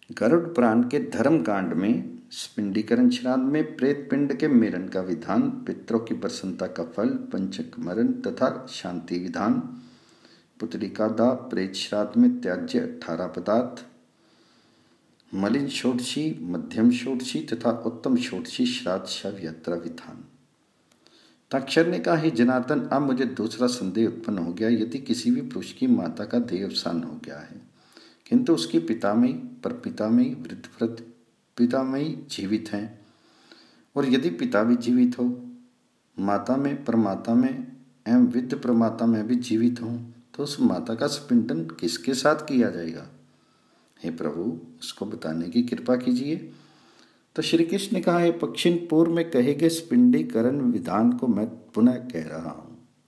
गरुड़ पुराण के धर्म कांड में पिंडीकरण श्राद्ध में प्रेत पिंड के मेलन का विधान, पितरों की प्रसन्नता का फल, पंचक मरण तथा शांति विधान, पुतलिका दाह, प्रेत श्राद्ध में त्याज्य 18 पदार्थ, मलिन षोडशी, मध्यम षोडशी तथा उत्तम षोडशी श्राद्ध शव यात्रा विधान। तक्षर ने कहा, हे जनार्दन, अब मुझे दूसरा संदेह उत्पन्न हो गया। यदि किसी भी पुरुष की माता का देह अवसान हो गया है, किंतु उसकी पितामही, परपितामही, वृद्ध पितामही जीवित हैं, और यदि पिता भी जीवित हो, माता में, परमाता में एवं विद्ध प्रमाता में भी जीवित हों, तो उस माता का स्पिंडन किसके साथ किया जाएगा? हे प्रभु, उसको बताने की कृपा कीजिए। तो श्री कृष्ण ने कहा, हे पक्षिन, पूर्व में कहे गए स्पिंडीकरण विधान को मैं पुनः कह रहा हूं।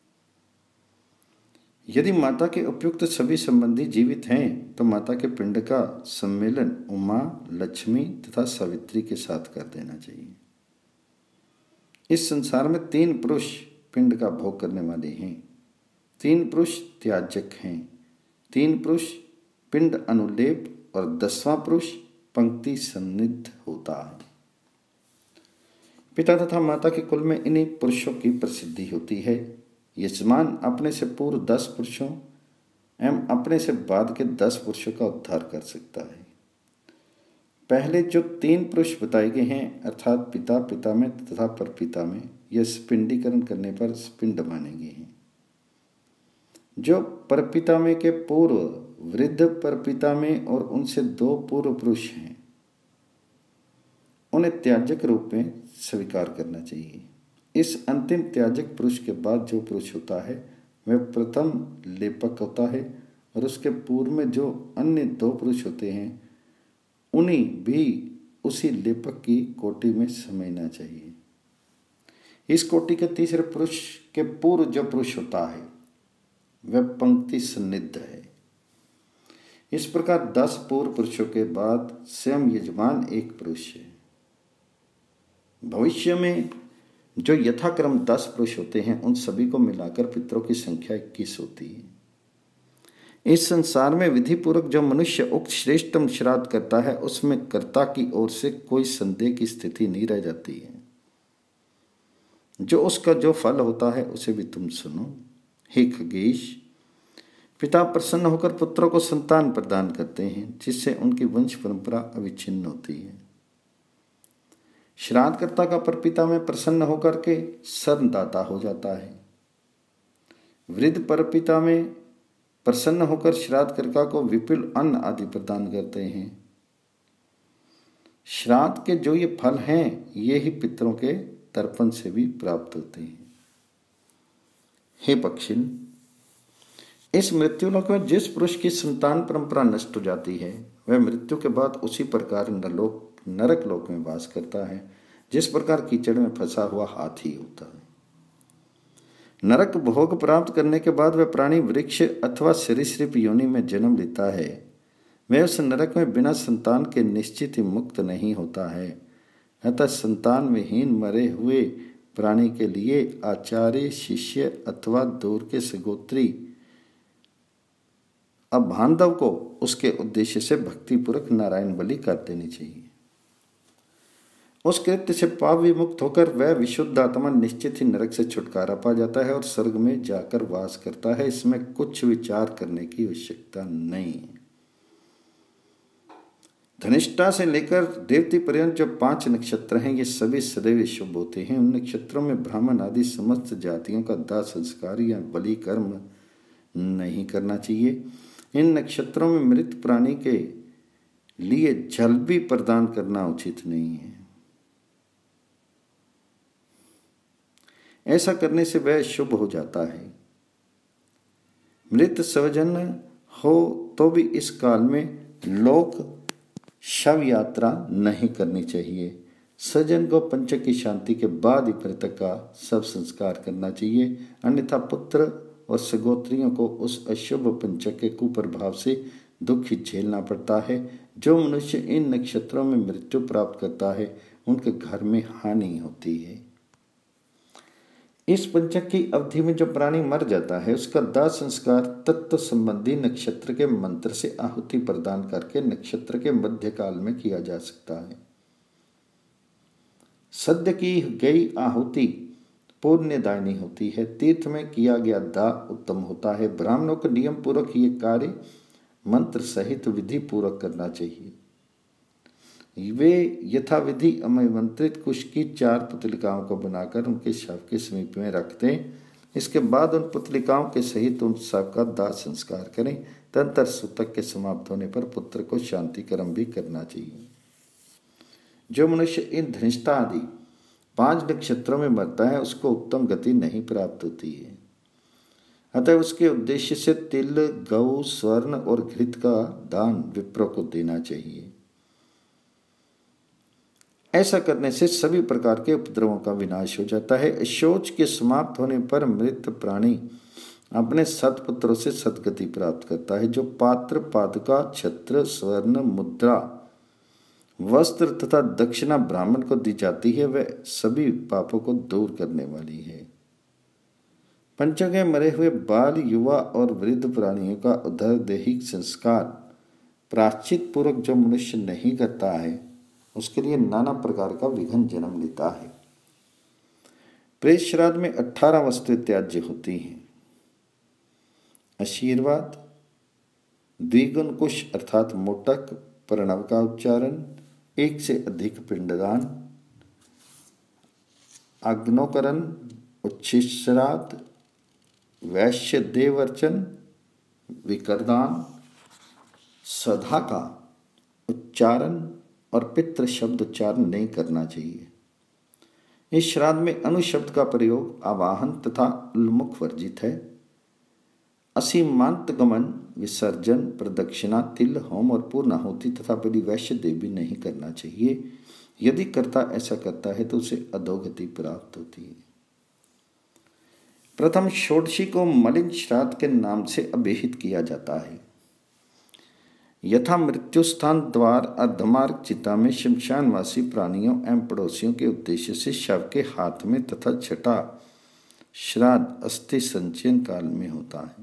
यदि माता के उपयुक्त सभी संबंधी जीवित हैं, तो माता के पिंड का सम्मेलन उमा, लक्ष्मी तथा सावित्री के साथ कर देना चाहिए। इस संसार में 3 पुरुष पिंड का भोग करने वाले हैं, 3 पुरुष त्याजक हैं, 3 पुरुष पिंड अनुलेप और 10वां पुरुष पंक्ति सन्निध होता है। पिता तथा माता के कुल में इन्हीं पुरुषों की प्रसिद्धि होती है। यजमान अपने से पूर्व 10 पुरुषों एवं अपने से बाद के 10 पुरुषों का उद्धार कर सकता है। पहले जो 3 पुरुष बताए गए हैं, अर्थात पिता, पिता में तथा परपिता में, यह स्पिंडीकरण करने पर स्पिंड माने गए हैं। जो परपिता में के पूर्व वृद्ध परपिता में और उनसे 2 पूर्व पुरुष हैं, उन्हें त्याजक रूप में स्वीकार करना चाहिए। इस अंतिम त्याजक पुरुष के बाद जो पुरुष होता है, वह प्रथम लेपक होता है, और उसके पूर्व में जो अन्य 2 पुरुष होते हैं, उन्हें भी उसी लेपक की कोटि में समझना चाहिए। इस कोटि के तीसरे पुरुष के पूर्व जो पुरुष होता है, वह पंक्ति सन्निध है। इस प्रकार 10 पूर्व पुरुषों के बाद स्वयं यजमान एक पुरुष है। भविष्य में जो यथाक्रम 10 पुरुष होते हैं, उन सभी को मिलाकर पितरों की संख्या 21 होती है। इस संसार में विधि पूर्वक जो मनुष्य उक्त श्रेष्ठतम श्राद्ध करता है, उसमें कर्ता की ओर से कोई संदेह की स्थिति नहीं रह जाती है। जो उसका जो फल होता है, उसे भी तुम सुनो। हे खगेश, पिता प्रसन्न होकर पुत्रों को संतान प्रदान करते हैं, जिससे उनकी वंश परंपरा अविच्छिन्न होती है। श्राद्धकर्ता का परपिता में प्रसन्न होकर के सर्वदाता हो जाता है। वृद्ध परपिता में प्रसन्न होकर श्राद्धकर्ता को विपुल अन्न आदि प्रदान करते हैं। श्राद्ध के जो ये फल हैं, ये ही पितरों के तर्पण से भी प्राप्त होते हैं। हे पक्षिन, इस मृत्युलोक में जिस पुरुष की संतान परंपरा नष्ट हो जाती है, वह मृत्यु के बाद उसी प्रकार नरक लोक में वास करता है, जिस प्रकार कीचड़ में फंसा हुआ हाथी होता है। नरक भोग प्राप्त करने के बाद वह प्राणी वृक्ष अथवा सरीसृप योनि में जन्म लेता है। वह उस नरक में बिना संतान के निश्चित ही मुक्त नहीं होता है। अतः संतान विहीन मरे हुए प्राणी के लिए आचार्य, शिष्य अथवा दूर के सगोत्री अब बांधव को उसके उद्देश्य से भक्तिपूर्वक नारायण बलि कर देनी चाहिए। उस कृत्य से पाप विमुक्त होकर वह विशुद्ध आत्मा निश्चित ही नरक से छुटकारा पा जाता है और स्वर्ग में जाकर वास करता है। इसमें कुछ विचार करने की आवश्यकता नहीं है। धनिष्ठा से लेकर रेवती पर्यंत जो 5 नक्षत्र हैं, ये सभी सदैव शुभ होते हैं। उन नक्षत्रों में ब्राह्मण आदि समस्त जातियों का दाह संस्कार या बलि कर्म नहीं करना चाहिए। इन नक्षत्रों में मृत प्राणी के लिए जल भी प्रदान करना उचित नहीं है। ऐसा करने से वह शुभ हो जाता है। मृत स्वजन हो तो भी इस काल में लोक शव यात्रा नहीं करनी चाहिए। सज्जन को पंचक की शांति के बाद ही मृतक का सब संस्कार करना चाहिए, अन्यथा पुत्र और सगोत्रियों को उस अशुभ पंचक के कुप्रभाव से दुख ही झेलना पड़ता है। जो मनुष्य इन नक्षत्रों में मृत्यु प्राप्त करता है, उनके घर में हानि होती है। इस पंचक की अवधि में जो प्राणी मर जाता है उसका दाह संस्कार तत्व संबंधी नक्षत्र के मंत्र से आहुति प्रदान करके नक्षत्र के मध्यकाल में किया जा सकता है। सद्य की गई आहुति पुण्यदायिनी होती है। तीर्थ में किया गया दाह उत्तम होता है। ब्राह्मणों को नियम पूर्वक ये कार्य मंत्र सहित विधि पूर्वक करना चाहिए। वे यथाविधि आमंत्रित कुश की 4 पुतलिकाओं को बनाकर उनके शव के समीप में रख दें। इसके बाद उन पुतलिकाओं के सहित उन सब का दाह संस्कार करें। तदंतर सूतक के समाप्त होने पर पुत्र को शांति कर्म भी करना चाहिए। जो मनुष्य इन धनिष्ठा आदि 5 नक्षत्रों में मरता है उसको उत्तम गति नहीं प्राप्त होती है। अतः उसके उद्देश्य से तिल, गौ, स्वर्ण और घृत का दान विप्रों को देना चाहिए। ऐसा करने से सभी प्रकार के उपद्रवों का विनाश हो जाता है। शौच के समाप्त होने पर मृत प्राणी अपने सत्पुत्रों से सद्गति प्राप्त करता है। जो पात्र, पादुका, छत्र, स्वर्ण, मुद्रा, वस्त्र तथा दक्षिणा ब्राह्मण को दी जाती है वह सभी पापों को दूर करने वाली है। पंचक में मरे हुए बाल, युवा और वृद्ध प्राणियों का उदर दैहिक संस्कार प्रायश्चित पूर्वक जो मनुष्य नहीं करता है उसके लिए नाना प्रकार का विघ्न जन्म लेता है। प्रेत श्राद्ध में 18 वस्तुएं त्याज्य होती हैं। आशीर्वाद, द्विगुण कुश अर्थात मोटक, प्रणव का उच्चारण, 1 से अधिक पिंडदान, अग्नोकरण, उच्छिष्ट श्राद्ध, वैश्य देव अर्चन, विकरदान, सदा का उच्चारण और पितृ शब्द उच्चारण नहीं करना चाहिए। इस श्राद्ध में अनुशब्द का प्रयोग आवाहन तथा उन्मुख वर्जित है। असीमांत गमन, विसर्जन, प्रदक्षिणा, तिल, होम और पूर्णाहुति तथा बलि वैश्य देवी नहीं करना चाहिए। यदि कर्ता ऐसा करता है तो उसे अधोगति प्राप्त होती है। प्रथम षोडशी को मलिन श्राद्ध के नाम से अभिहित किया जाता है। यथा मृत्यु स्थान, द्वार, अर्धमार्ग, चिता में शमशानवासी प्राणियों एवं पड़ोसियों के उद्देश्य से शव के हाथ में तथा छठा श्राद्ध अस्थि संचयन काल में होता है।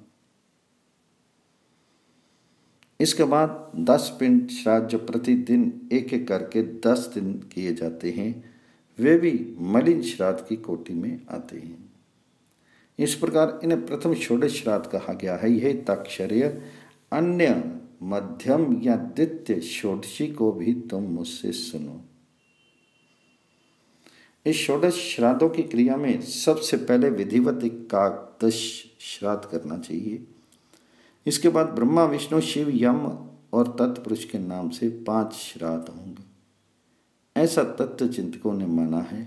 इसके बाद 10 पिंड श्राद्ध जो प्रतिदिन एक एक करके 10 दिन किए जाते हैं वे भी मलिन श्राद्ध की कोटि में आते हैं। इस प्रकार इन्हें प्रथम षोडश श्राद्ध कहा गया है। यह ताक्षर्य अन्य मध्यम या द्वितीय षोडशी को भी तुम मुझसे सुनो। इस षोडश श्राद्धों की क्रिया में सबसे पहले विधिवत एकादश श्राद्ध करना चाहिए। इसके बाद ब्रह्मा, विष्णु, शिव, यम और तत्पुरुष के नाम से 5 श्राद्ध होंगे। ऐसा तत्व चिंतकों ने माना है।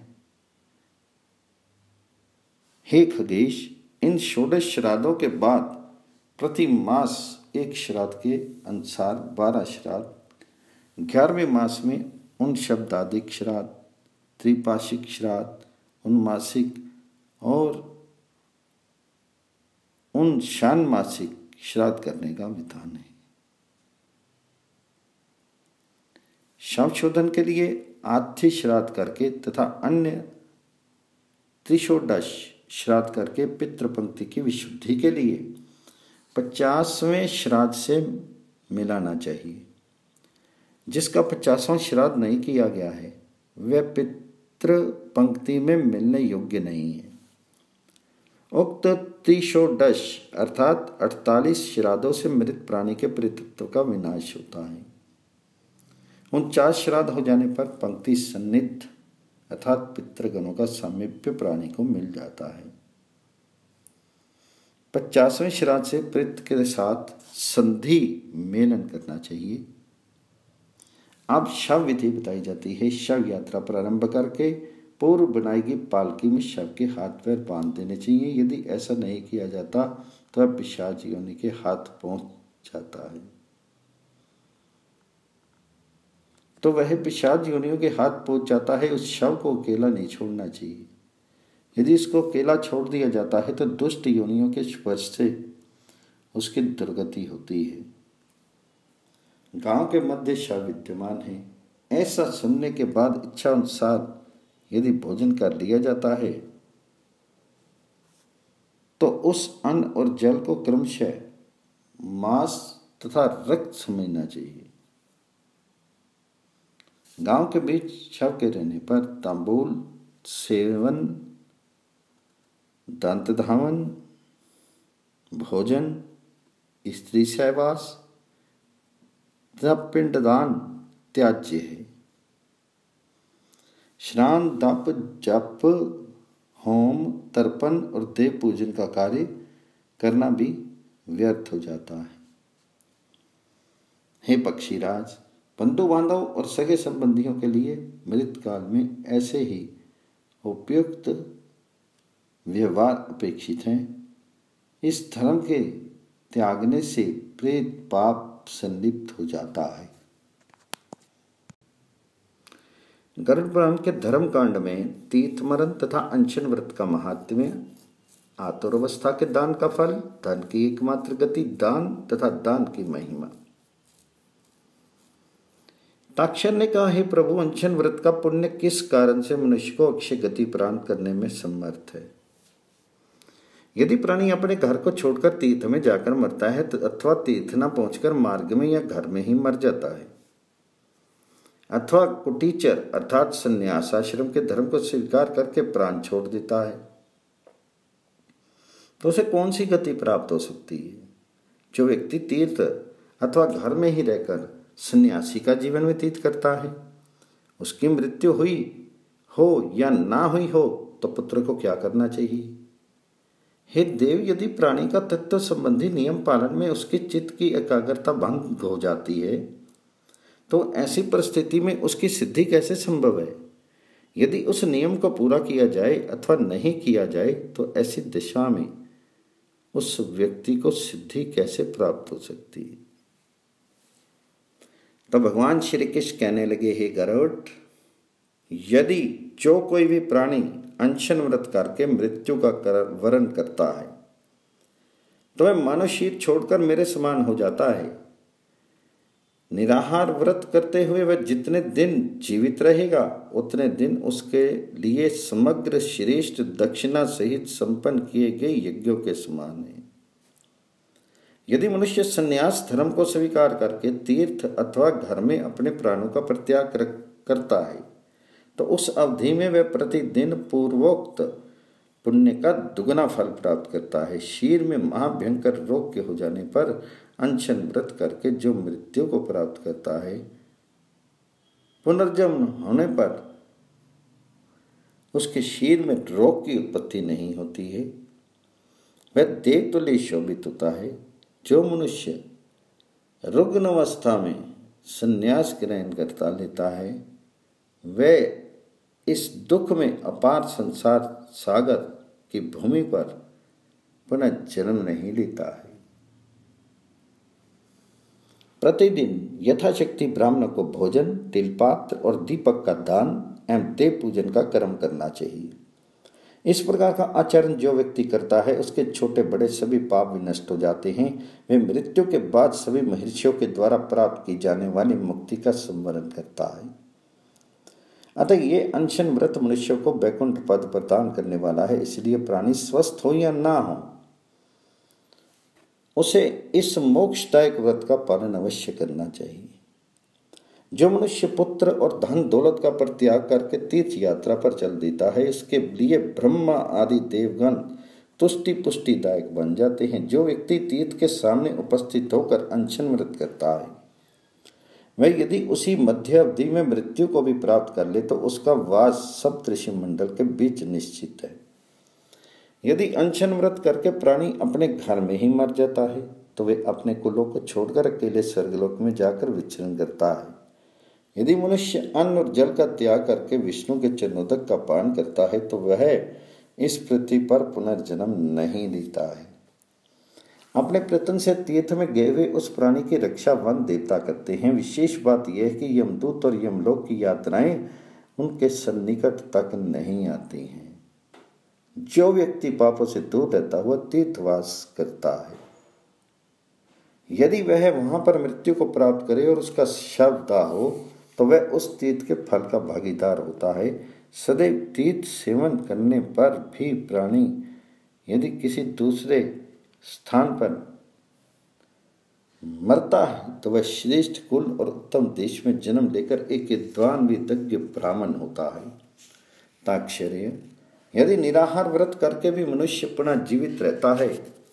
हे खगेश, इन षोडश श्राद्धों के बाद प्रति मास 1 श्राद्ध के अनुसार 12 श्राद्ध, 11वें मास में उन शब्दादिक श्राद्ध, त्रिपाशिक श्राद्ध, उनमासिक और उन षाण्मासिक श्राद्ध करने का विधान है। शवशोधन के लिए आद्य श्राद्ध करके तथा अन्य त्रिशोडश श्राद्ध करके पितृपंक्ति की विशुद्धि के लिए 50वें श्राद्ध से मिलाना चाहिए। जिसका 50वां श्राद्ध नहीं किया गया है वह पितृ पंक्ति में मिलने योग्य नहीं है। उक्त त्रिशोडश अर्थात 48 श्राद्धों से मृत प्राणी के पितृत्व का विनाश होता है। 49 श्राद्ध हो जाने पर पंक्ति सन्निध अर्थात पितृगणों का सामीप्य प्राणी को मिल जाता है। 50वें श्राद्ध से प्रेत के साथ संधि मेलन करना चाहिए। अब शव विधि बताई जाती है। शव यात्रा प्रारंभ करके पूर्व बनाई गई पालकी में शव के हाथ पैर बांध देने चाहिए। यदि ऐसा नहीं किया जाता तो वह पिशाच योनि के हाथ पहुंच जाता है। तो वह पिशाच योनियों के हाथ पहुंच जाता है। उस शव को अकेला नहीं छोड़ना चाहिए। यदि इसको अकेला छोड़ दिया जाता है तो दुष्ट योनियों के स्पर्श से उसकी दुर्गति होती है। गांव के मध्य शव विद्यमान है। ऐसा सुनने के बाद इच्छा अनुसार यदि भोजन कर लिया जाता है तो उस अन्न और जल को क्रमशः मांस तथा रक्त समझना चाहिए। गांव के बीच शव के रहने पर तांबूल सेवन, दंत धावन, भोजन, स्त्री सहवास तथा पिंडदान त्याज्य है। श्राद्ध, तप, जप, होम, तर्पण और देव पूजन का कार्य करना भी व्यर्थ हो जाता है। हे पक्षीराज, बंधु बांधव और सगे संबंधियों के लिए मृत काल में ऐसे ही उपयुक्त व्यवहार अपेक्षित हैं। इस धर्म के त्यागने से प्रेत पाप संलिप्त हो जाता है। गरुड़ पुराण के धर्म कांड में तीर्थमरण तथा अनशन व्रत का महात्म्य, आतुरावस्था के दान का फल, धन की एकमात्र गति दान तथा दान की महिमा। ताक्षर ने कहा, हे प्रभु, अनशन व्रत का पुण्य किस कारण से मनुष्य को अक्षय गति प्रदान करने में समर्थ है? यदि प्राणी अपने घर को छोड़कर तीर्थ में जाकर मरता है अथवा तीर्थ न पहुंचकर मार्ग में या घर में ही मर जाता है, अथवा कुटीचर अर्थात संन्यास आश्रम के धर्म को स्वीकार करके प्राण छोड़ देता है, तो उसे कौन सी गति प्राप्त हो सकती है? जो व्यक्ति तीर्थ अथवा घर में ही रहकर सन्यासी का जीवन व्यतीत करता है, उसकी मृत्यु हुई हो या ना हुई हो तो पुत्र को क्या करना चाहिए? हे देव, यदि प्राणी का तत्व संबंधी नियम पालन में उसके चित्त की एकाग्रता भंग हो जाती है तो ऐसी परिस्थिति में उसकी सिद्धि कैसे संभव है? यदि उस नियम को पूरा किया जाए अथवा नहीं किया जाए तो ऐसी दशा में उस व्यक्ति को सिद्धि कैसे प्राप्त हो सकती है? तो भगवान श्री कृष्ण कहने लगे, हे गरुड़, यदि जो कोई भी प्राणी अनशन व्रत करके मृत्यु का वरण करता है तो वह मानव शरीर छोड़कर मेरे समान हो जाता है। निराहार व्रत करते हुए वह जितने दिन जीवित रहेगा उतने दिन उसके लिए समग्र श्रेष्ठ दक्षिणा सहित संपन्न किए गए यज्ञों के समान है। यदि मनुष्य संन्यास धर्म को स्वीकार करके तीर्थ अथवा घर में अपने प्राणों का परित्याग करता है तो उस अवधि में वह प्रतिदिन पूर्वोक्त पुण्य का दुगना फल प्राप्त करता है। शरीर में महाभयंकर रोग के हो जाने पर अनशन व्रत करके जो मृत्यु को प्राप्त करता है, पुनर्जन्म होने पर उसके शरीर में रोग की उत्पत्ति नहीं होती है, वह देवतुल्य शोभित होता है। जो मनुष्य रुग्ण अवस्था में संन्यास ग्रहण करता लेता है वह इस दुख में अपार संसार सागर की भूमि पर पुनः जन्म नहीं लेता है। प्रतिदिन यथाशक्ति ब्राह्मण को भोजन, तिलपात्र और दीपक का दान एवं देव पूजन का कर्म करना चाहिए। इस प्रकार का आचरण जो व्यक्ति करता है उसके छोटे बड़े सभी पाप भी नष्ट हो जाते हैं। वे मृत्यु के बाद सभी महर्षियों के द्वारा प्राप्त की जाने वाली मुक्ति का स्मरण करता है। अतः ये अनशन व्रत मनुष्य को वैकुंठ पद प्रदान करने वाला है। इसलिए प्राणी स्वस्थ हो या ना हो उसे इस मोक्षदायक व्रत का पालन अवश्य करना चाहिए। जो मनुष्य पुत्र और धन दौलत का परित्याग करके तीर्थ यात्रा पर चल देता है इसके लिए ब्रह्मा आदि देवगण तुष्टि पुष्टिदायक बन जाते हैं। जो व्यक्ति तीर्थ के सामने उपस्थित होकर अनशन व्रत करता है वह यदि उसी मध्य अवधि में मृत्यु को भी प्राप्त कर ले तो उसका वास सप्तऋषि मंडल के बीच निश्चित है। यदि अनशन व्रत करके प्राणी अपने घर में ही मर जाता है तो वे अपने कुलों को छोड़कर अकेले स्वर्गलोक में जाकर विचरण करता है। यदि मनुष्य अन्न और जल का त्याग करके विष्णु के चरणोदक का पान करता है तो वह इस पृथ्वी पर पुनर्जन्म नहीं लेता है। अपने प्रयत्न से तीर्थ में गए हुए उस प्राणी की रक्षा वन देवता करते हैं। विशेष बात यह है कि यमदूत और यमलोक की यात्राएं उनके सन्निकट तक नहीं आती हैं। जो व्यक्ति पापों से दूर रहता हुआ तीर्थवास करता है यदि वह वहां पर मृत्यु को प्राप्त करे और उसका शव दाह हो तो वह उस तीर्थ के फल का भागीदार होता है। सदैव तीर्थ सेवन करने पर भी प्राणी यदि किसी दूसरे स्थान पर मरता है तो वह श्रेष्ठ कुल और उत्तम देश में जन्म लेकर एक विद्वान विदग्ध ब्राह्मण होता है। ताक्षर्य, यदि निराहार व्रत करके भी मनुष्य पुनः जीवित रहता है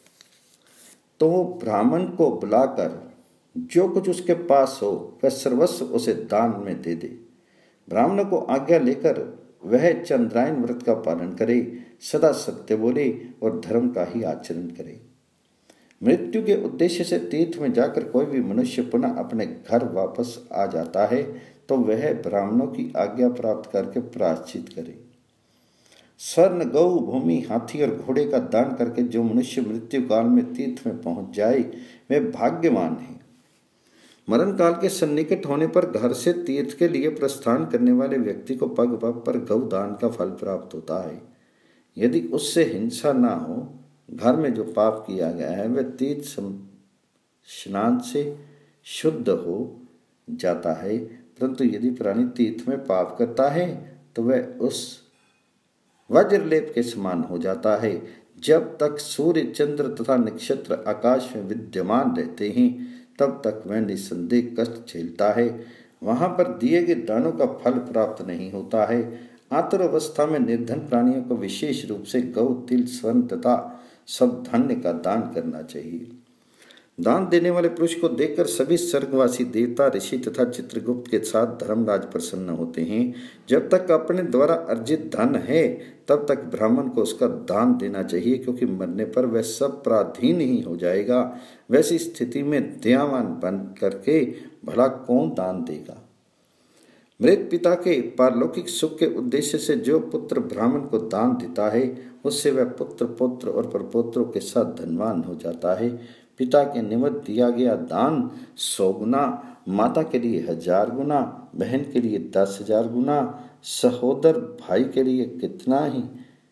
तो वो ब्राह्मण को बुलाकर जो कुछ उसके पास हो वह सर्वस्व उसे दान में दे दे। ब्राह्मण को आज्ञा लेकर वह चंद्रायन व्रत का पालन करे, सदा सत्य बोले और धर्म का ही आचरण करे। मृत्यु के उद्देश्य से तीर्थ में जाकर कोई भी मनुष्य पुनः अपने घर वापस आ जाता है तो वह ब्राह्मणों की आज्ञा प्राप्त करके प्रायश्चित करे। स्वर्ण, गौ, भूमि, हाथी और घोड़े का दान करके जो मनुष्य मृत्यु काल में तीर्थ में पहुंच जाए वह भाग्यवान है। मरण काल के सन्निकट होने पर घर से तीर्थ के लिए प्रस्थान करने वाले व्यक्ति को पग पग पर गौ दान का फल प्राप्त होता है। यदि उससे हिंसा ना हो, घर में जो पाप किया गया है वह तीर्थ स्नान से शुद्ध हो जाता है, परंतु यदि प्राणी तीर्थ में पाप करता है तो वह उस वज्रलेप के समान हो जाता है। जब तक सूर्य, चंद्र तथा नक्षत्र आकाश में विद्यमान रहते हैं तब तक वह निसंदेह कष्ट झेलता है। वहां पर दिए गए दानों का फल प्राप्त नहीं होता है। आतुर अवस्था में निर्धन प्राणियों को विशेष रूप से गौ, तिल, स्वर्ण तथा सब धन्य का दान करना चाहिए। दान देने वाले पुरुष को देखकर सभी स्वर्गवासी देवता, ऋषि तथा चित्रगुप्त के साथ धर्मराज प्रसन्न होते हैं। जब तक अपने द्वारा अर्जित धन है तब तक ब्राह्मण को उसका दान देना चाहिए, क्योंकि मरने पर वह सब पराधीन ही हो जाएगा। वैसी स्थिति में दयावान बन करके भला कौन दान देगा। मृत पिता के पारलौकिक सुख के उद्देश्य से जो पुत्र ब्राह्मण को दान देता है उससे वह पुत्र, पौत्र और परपौत्रों के साथ धनवान हो जाता है। पिता के निमित्त दिया गया दान 100 गुना, माता के लिए 1000 गुना, बहन के लिए 10,000 गुना, सहोदर भाई के लिए कितना ही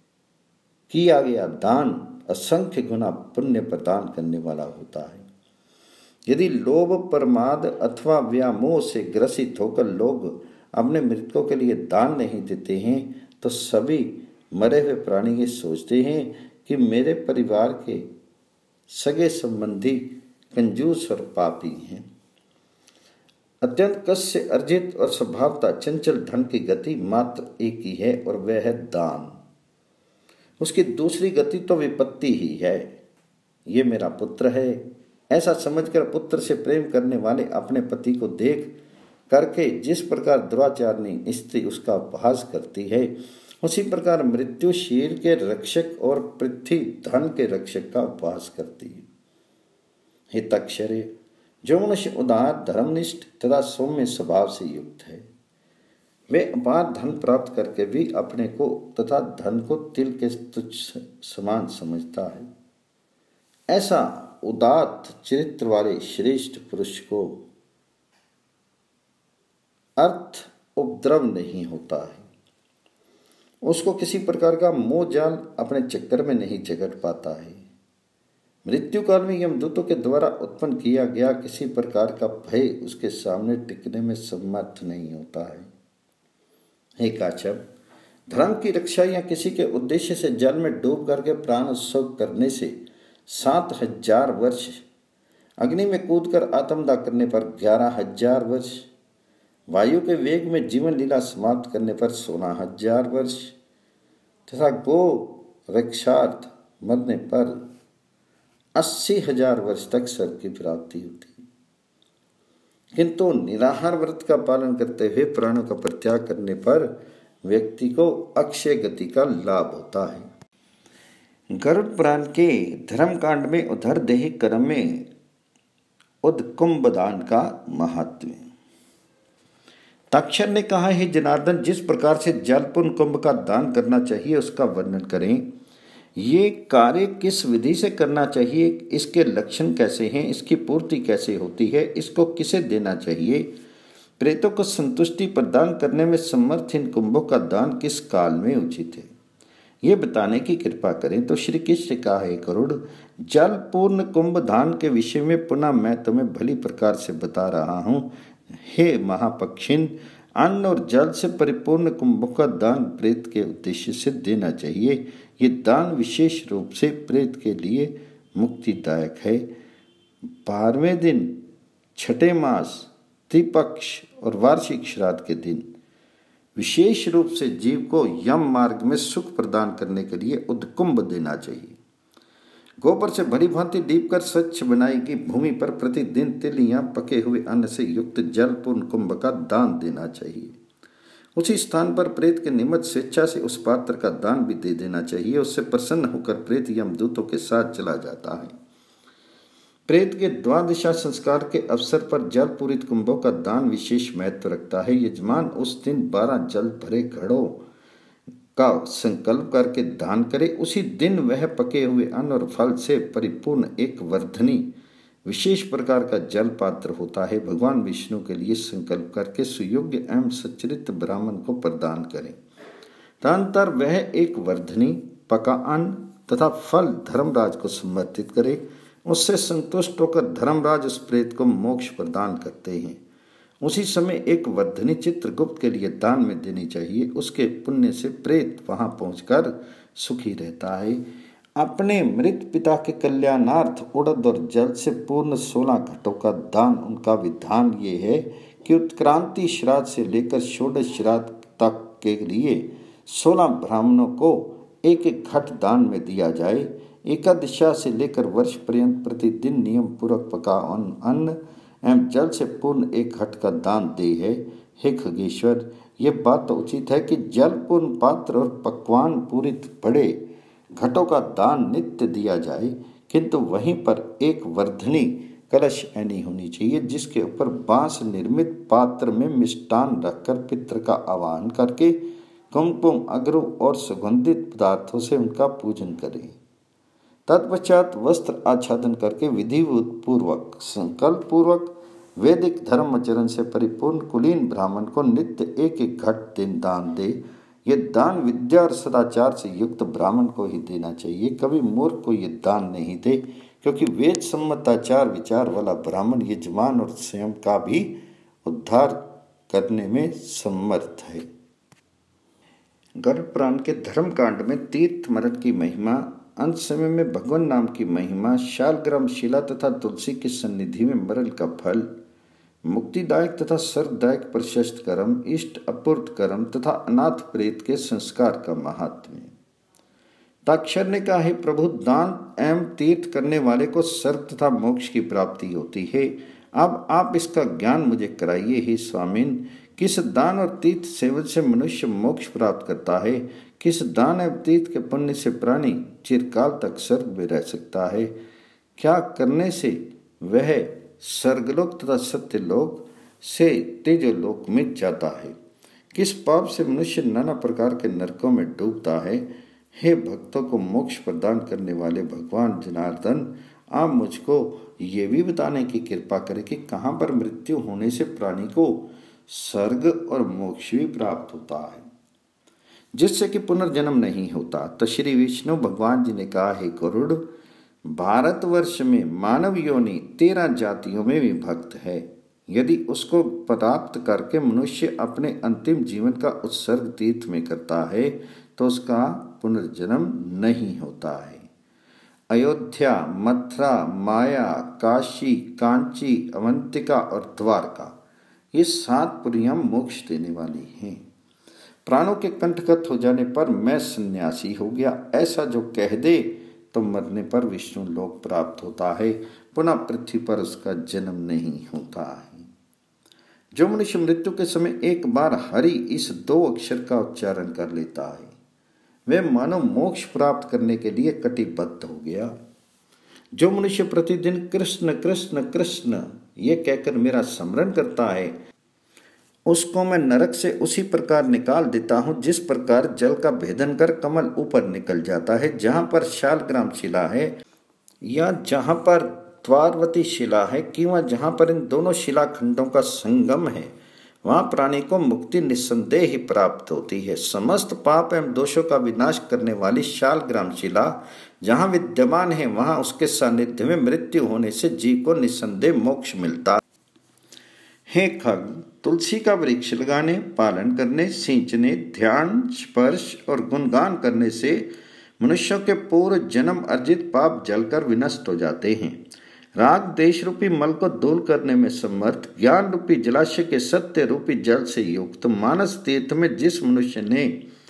किया गया दान असंख्य गुना पुण्य प्रदान करने वाला होता है। यदि लोभ, प्रमाद अथवा व्यामोह से ग्रसित होकर लोग अपने मृतकों के लिए दान नहीं देते हैं तो सभी मरे हुए प्राणी ये सोचते हैं कि मेरे परिवार के सगे संबंधी कंजूस और पापी हैं। अत्यंत कष्ट से अर्जित और स्वभावतः चंचल धन की गति मात्र एक ही है और वह है दान। उसकी दूसरी गति तो विपत्ति ही है। ये मेरा पुत्र है ऐसा समझकर पुत्र से प्रेम करने वाले अपने पति को देख करके जिस प्रकार दुराचारणी स्त्री उसका उपहास करती है, उसी प्रकार मृत्यु शरीर के रक्षक और पृथ्वी धन के रक्षक का उपहास करती है। हे तक्षर्य, जो मनुष्य उदार, धर्मनिष्ठ तथा सौम्य स्वभाव से युक्त है वे अपार धन प्राप्त करके भी अपने को तथा धन को तिल के तुच्छ समान समझता है। ऐसा उदात्त चरित्र वाले श्रेष्ठ पुरुष को अर्थ उपद्रव नहीं होता है। उसको किसी प्रकार का मोह जाल अपने चक्कर में नहीं जकड़ पाता है। मृत्यु काल में यमदूतों के द्वारा उत्पन्न किया गया किसी प्रकार का भय उसके सामने टिकने में समर्थ नहीं होता है। हे काचब, धर्म की रक्षा या किसी के उद्देश्य से जल में डूब करके प्राण उत्सव करने से 7,000 वर्ष, अग्नि में कूदकर आत्मदाह करने पर 11,000 वर्ष, वायु के वेग में जीवन लीला समाप्त करने पर 16,000 वर्ष तथा गो रक्षार्थ मरने पर 80,000 वर्ष तक स्वर्ग की प्राप्ति होती है। किंतु निराहार व्रत का पालन करते हुए प्राणों का परित्याग करने पर व्यक्ति को अक्षय गति का लाभ होता है। गरुड़ पुराण के धर्मकांड में उधर देह कर्म में उद्कुंभ दान का महत्व। ताक्षर ने कहा है, जनार्दन, जिस प्रकार से जलपूर्ण कुंभ का दान करना चाहिए उसका वर्णन करें। ये कार्य किस विधि से करना चाहिए, इसके लक्षण कैसे हैं, इसकी पूर्ति कैसे होती है, इसको किसे देना चाहिए, प्रेतों को संतुष्टि प्रदान करने में समर्थ इन कुंभों का दान किस काल में उचित है, ये बताने की कृपा करें। तो श्री कृष्ण कहा है, गरुड़, जल पूर्ण कुंभ दान के विषय में पुनः मैं तुम्हें भली प्रकार से बता रहा हूँ। हे महापक्षिन, अन्न और जल से परिपूर्ण कुंभों का दान प्रेत के उद्देश्य से देना चाहिए। ये दान विशेष रूप से प्रेत के लिए मुक्तिदायक है। 12वें दिन, छठे मास, त्रिपक्ष और वार्षिक श्राद्ध के दिन विशेष रूप से जीव को यम मार्ग में सुख प्रदान करने के लिए उद्कुंभ देना चाहिए। गोबर से भली भांति लीप कर स्वच्छ बनाई गई भूमि पर प्रतिदिन तिल या पके हुए अन्न से युक्त जलपूर्ण कुंभ का दान देना चाहिए। उसी स्थान पर प्रेत के निमित्त स्वेच्छा से उस पात्र का दान भी दे देना चाहिए। उससे प्रसन्न होकर प्रेत यमदूतों के साथ चला जाता है। प्रेत के द्वादशा संस्कार के अवसर पर जल पूरित कुंभों का दान विशेष महत्व रखता है। यजमान उस दिन 12 जल भरे घड़ों का संकल्प करके दान करे। उसी दिन वह पके हुए अन्न और फल से परिपूर्ण एक वर्धनी विशेष प्रकार का जल पात्र होता है। भगवान विष्णु के लिए संकल्प करके सुयोग्य एवं सच्चरित्र ब्राह्मण को प्रदान करें। तदनंतर वह एक वर्धनी, पका अन्न तथा फल धर्मराज को समर्पित करे। उससे संतुष्ट होकर धर्मराज उस प्रेत को मोक्ष प्रदान करते हैं। उसी समय एक वर्धनी चित्रगुप्त के लिए दान में देनी चाहिए। उसके पुण्य से प्रेत वहां पहुंचकर सुखी रहता है। अपने मृत पिता के कल्याणार्थ उड़द और जल से पूर्ण 16 घटों का दान। उनका विधान ये है कि उत्क्रांति श्राद्ध से लेकर षोडश श्राद्ध तक के लिए 16 ब्राह्मणों को एक एक घट दान में दिया जाए। एकादशा से लेकर वर्ष पर्यंत प्रतिदिन नियम पूर्वक पका अन्न एवं जल से पूर्ण एक घट का दान दे है। हे खगेश्वर, ये बात तो उचित है कि जल पूर्ण पात्र और पकवान पूरित बड़े घटों का दान नित्य दिया जाए, किंतु वहीं पर एक वर्धनी कलश ऐनी होनी चाहिए जिसके ऊपर बांस निर्मित पात्र में मिष्टान रखकर पितृ का आवाहन करके कुमकुम, अगरू और सुगंधित पदार्थों से उनका पूजन करें। तत्पश्चात वस्त्र आच्छादन करके विधि पूर्वक संकल्प पूर्वक वैदिक धर्म आचरण से परिपूर्ण कुलीन ब्राह्मण को नित्य एक एक घट दिन दान दे। ये दान विद्या और सदाचार से युक्त ब्राह्मण को ही देना चाहिए। कभी मूर्ख को ये दान नहीं दे, क्योंकि वेद सम्मत आचार विचार वाला ब्राह्मण यजमान और स्वयं का भी उद्धार करने में समर्थ है। गर्भ पुराण के धर्म कांड में तीर्थ मरण की महिमा, अंत समय में भगवान नाम की महिमा, शालग्राम शिला तथा तुलसी की सन्निधि में मरण का फल, मुक्तिदायक तथा सर्वदायक प्रशस्त कर्म, इष्ट अपूर्त कर्म तथा अनाथ प्रेत के संस्कार का महात्म्य। ताक्षर ने कहा, है प्रभु, दान एवं तीर्थ करने वाले को सर्व तथा मोक्ष की प्राप्ति होती है। अब आप इसका ज्ञान मुझे कराइए। हे स्वामिन, किस दान और तीर्थ सेवन से मनुष्य मोक्ष प्राप्त करता है? किस दान एवं तीर्थ के पुण्य से प्राणी चिरकाल तक स्वर्ग में रह सकता है? क्या करने से वह स्वर्गलोक तथा सत्यलोक से तेजोलोक में जाता है? किस पाप से मनुष्य नाना प्रकार के नरकों में डूबता है? हे भक्तों को मोक्ष प्रदान करने वाले भगवान जनार्दन, आप मुझको ये भी बताने की कृपा करें कि कहाँ पर मृत्यु होने से प्राणी को स्वर्ग और मोक्ष भी प्राप्त होता है, जिससे कि पुनर्जन्म नहीं होता। तो श्री विष्णु भगवान जी ने कहा, हे गरुड़, भारतवर्ष में मानव योनि 13 जातियों में विभक्त है। यदि उसको प्राप्त करके मनुष्य अपने अंतिम जीवन का उत्सर्ग तीर्थ में करता है तो उसका पुनर्जन्म नहीं होता है। अयोध्या, मथुरा, माया, काशी, कांची, अवंतिका और द्वारका, ये 7 पुरियां मोक्ष देने वाली हैं। प्राणों के कंठगत हो जाने पर मैं सन्यासी हो गया, ऐसा जो कह दे तो मरने पर विष्णु लोक प्राप्त होता है, पुनः पृथ्वी पर उसका जन्म नहीं होता है। जो मनुष्य मृत्यु के समय एक बार हरि इस 2 अक्षर का उच्चारण कर लेता है, वह मानो मोक्ष प्राप्त करने के लिए कटिबद्ध हो गया। जो मनुष्य प्रतिदिन कृष्ण कृष्ण कृष्ण ये कहकर मेरा स्मरण करता है, उसको मैं नरक से उसी प्रकार निकाल देता हूँ जिस प्रकार जल का भेदन कर कमल ऊपर निकल जाता है। जहाँ पर शालग्राम शिला है या जहाँ पर द्वारवती शिला है कि वह जहाँ पर इन दोनों शिलाखंडों का संगम है, वहाँ प्राणी को मुक्ति निस्संदेह ही प्राप्त होती है। समस्त पाप एवं दोषों का विनाश करने वाली शालग्राम शिला जहाँ विद्यमान है, वहाँ उसके सानिध्य में मृत्यु होने से जीव को निस्संदेह मोक्ष मिलता है। हे खग, तुलसी का वृक्ष लगाने, पालन करने, सींचने, ध्यान, स्पर्श और गुणगान करने से मनुष्यों के पूर्व जन्म अर्जित पाप जलकर विनष्ट हो जाते हैं। राग देश रूपी मल को दूर करने में समर्थ ज्ञान रूपी जलाशय के सत्य रूपी जल से युक्त मानस तीर्थ में जिस मनुष्य ने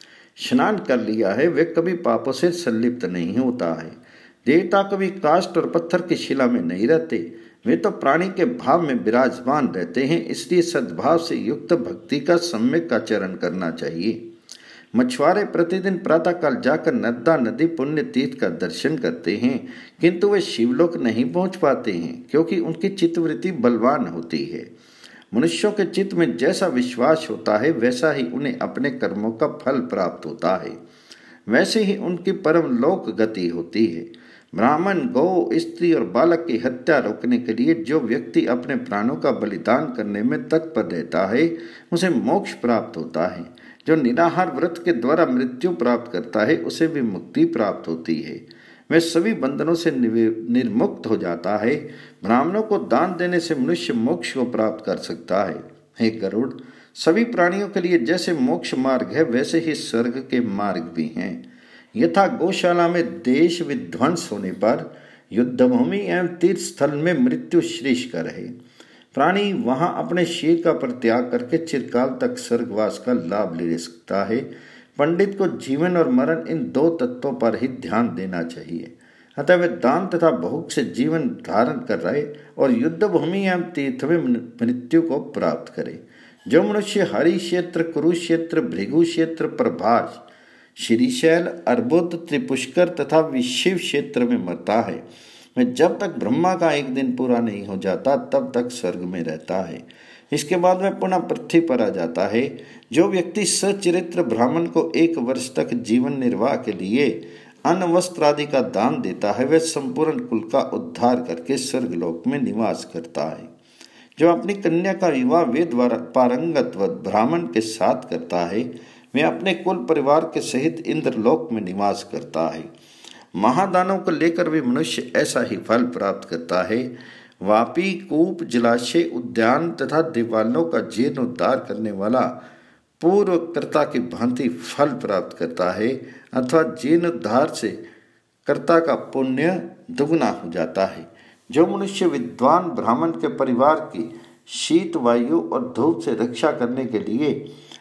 स्नान कर लिया है वे कभी पापों से संलिप्त नहीं होता है। देवता कभी काष्ठ और पत्थर की शिला में नहीं रहते, वे तो प्राणी के भाव में विराजमान रहते हैं। इसलिए सद्भाव से युक्त भक्ति का सम्यक आचरण करना चाहिए। मछुआरे प्रतिदिन प्रातःकाल जाकर नर्मदा नदी पुण्य तीर्थ का दर्शन करते हैं, किंतु वे शिवलोक नहीं पहुंच पाते हैं क्योंकि उनकी चित्तवृत्ति बलवान होती है। मनुष्यों के चित्त में जैसा विश्वास होता है वैसा ही उन्हें अपने कर्मों का फल प्राप्त होता है, वैसे ही उनकी परम लोक गति होती है। ब्राह्मण, गौ, स्त्री और बालक की हत्या रोकने के लिए जो व्यक्ति अपने प्राणों का बलिदान करने में तत्पर रहता है उसे मोक्ष प्राप्त होता है। जो निराहार व्रत के द्वारा मृत्यु प्राप्त करता है उसे भी मुक्ति प्राप्त होती है, वह सभी बंधनों से निर्मुक्त हो जाता है। ब्राह्मणों को दान देने से मनुष्य मोक्ष को प्राप्त कर सकता है। हे गरुड़, सभी प्राणियों के लिए जैसे मोक्ष मार्ग है वैसे ही स्वर्ग के मार्ग भी हैं। यथा गौशाला में देश विध्वंस होने पर युद्धभूमि एवं तीर्थ स्थल में मृत्यु श्रेष्ठकर है। प्राणी वहां अपने शरीर का परित्याग करके चिरकाल तक स्वर्गवास का लाभ ले सकता है। पंडित को जीवन और मरण इन दो तत्वों पर ही ध्यान देना चाहिए। अतः वे दान तथा भोग से जीवन धारण कर रहे और युद्ध भूमि एवं तीर्थ में मृत्यु को प्राप्त करे। जो मनुष्य हरि क्षेत्र, कुरुक्षेत्र, भृगु क्षेत्र, प्रभास, श्रीशैल, अर्बुद, त्रिपुष्कर तथा विशिव क्षेत्र में मरता है वह जब तक ब्रह्मा का एक दिन पूरा नहीं हो जाता तब तक स्वर्ग में रहता है। इसके बाद वह पुनः पृथ्वी पर आ जाता है। जो व्यक्ति सच्चरित्र ब्राह्मण को 1 वर्ष तक जीवन निर्वाह के लिए अन्न वस्त्र आदि का दान देता है वह संपूर्ण कुल का उद्धार करके स्वर्गलोक में निवास करता है। जो अपनी कन्या का विवाह वेद पारंगत ब्राह्मण के साथ करता है वह अपने कुल परिवार के सहित इंद्रलोक में निवास करता है। महादानों को लेकर भी मनुष्य ऐसा ही फल प्राप्त करता है। वापी, कूप, जलाशय, उद्यान तथा दीवालों का जीर्णोद्धार करने वाला पूर्व कर्ता की भांति फल प्राप्त करता है अथवा जीर्णोद्धार से कर्ता का पुण्य दुगना हो जाता है। जो मनुष्य विद्वान ब्राह्मण के परिवार की शीत, वायु और धूप से रक्षा करने के लिए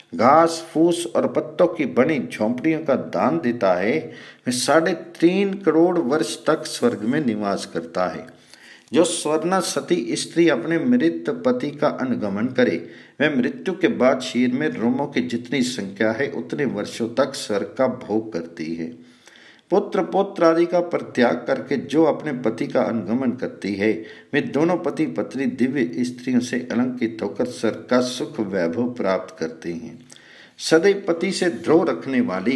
घास फूस और पत्तों की बनी झोंपड़ियों का दान देता है वह 3.5 करोड़ वर्ष तक स्वर्ग में निवास करता है। जो स्वर्णा सती स्त्री अपने मृत पति का अनुगमन करे वह मृत्यु के बाद शरीर में रोमों की जितनी संख्या है उतने वर्षों तक स्वर्ग का भोग करती है। पुत्र पौत्र आदि का परित्याग करके जो अपने पति का अनुगमन करती है वे दोनों पति पत्नी दिव्य स्त्रियों से अलंकृत होकर स्वर्ग का सुख वैभव प्राप्त करते हैं। सदैव पति से द्रोह रखने वाली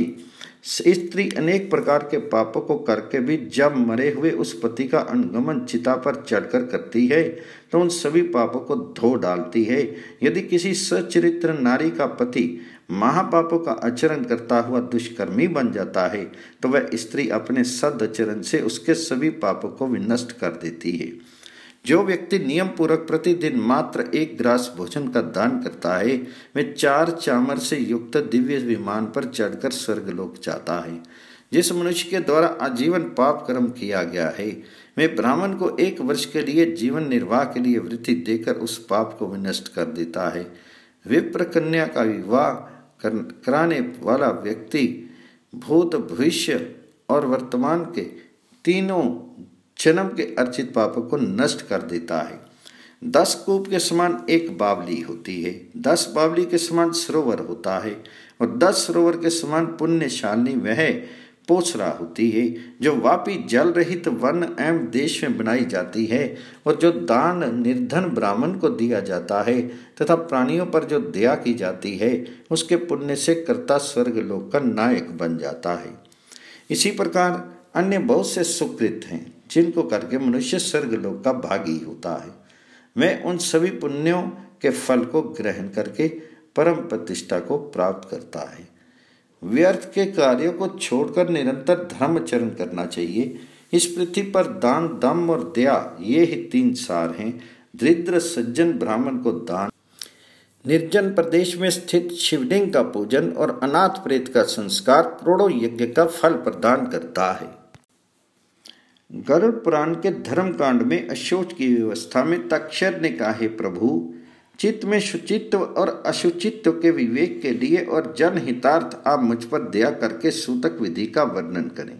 स्त्री अनेक प्रकार के पापों को करके भी जब मरे हुए उस पति का अनुगमन चिता पर चढ़कर करती है तो उन सभी पापों को धो डालती है। यदि किसी सच्चरित्र नारी का पति महापापों का आचरण करता हुआ दुष्कर्मी बन जाता है तो वह स्त्री अपने सदाचरण से उसके सभी पापों को विनष्ट कर देती है। जो व्यक्ति नियम पूर्वक प्रतिदिन मात्र 1 ग्रास भोजन का दान करता है वह 4 चामर से युक्त दिव्य विमान पर चढ़कर स्वर्गलोक जाता है। जिस मनुष्य के द्वारा आजीवन पाप कर्म किया गया है वह ब्राह्मण को 1 वर्ष के लिए जीवन निर्वाह के लिए वृत्ति देकर उस पाप को विनष्ट कर देता है। विप्र कन्या का विवाह कराने वाला व्यक्ति भूत, भविष्य और वर्तमान के तीनों जन्म के अर्जित पापों को नष्ट कर देता है। 10 कूप के समान एक बावली होती है, 10 बावली के समान सरोवर होता है और 10 सरोवर के समान पुण्यशालिनी वह पोसरा होती है जो वापी जल रहित वन एवं देश में बनाई जाती है और जो दान निर्धन ब्राह्मण को दिया जाता है तथा प्राणियों पर जो दया की जाती है उसके पुण्य से कर्ता स्वर्ग लोक का नायक बन जाता है। इसी प्रकार अन्य बहुत से सुकृत हैं जिनको करके मनुष्य स्वर्ग लोक का भागी होता है। वह उन सभी पुण्यों के फल को ग्रहण करके परम प्रतिष्ठा को प्राप्त करता है। व्यर्थ के कार्यों को छोड़कर निरंतर धर्माचरण करना चाहिए। इस पृथ्वी पर दान, दम और दया ये ही 3 सार हैं। दरिद्र सज्जन ब्राह्मण को दान निर्जन प्रदेश में स्थित शिवलिंग का पूजन और अनाथ प्रेत का संस्कार करोड़ों यज्ञ का फल प्रदान करता है। गरुड़ पुराण के धर्म कांड में अशोच की व्यवस्था में तक्षर ने कहा, हे प्रभु, चित्त में शुचित्व और अशुचित्व के विवेक के लिए और जनहितार्थ आप मुझ पर दया करके सूतक विधि का वर्णन करें।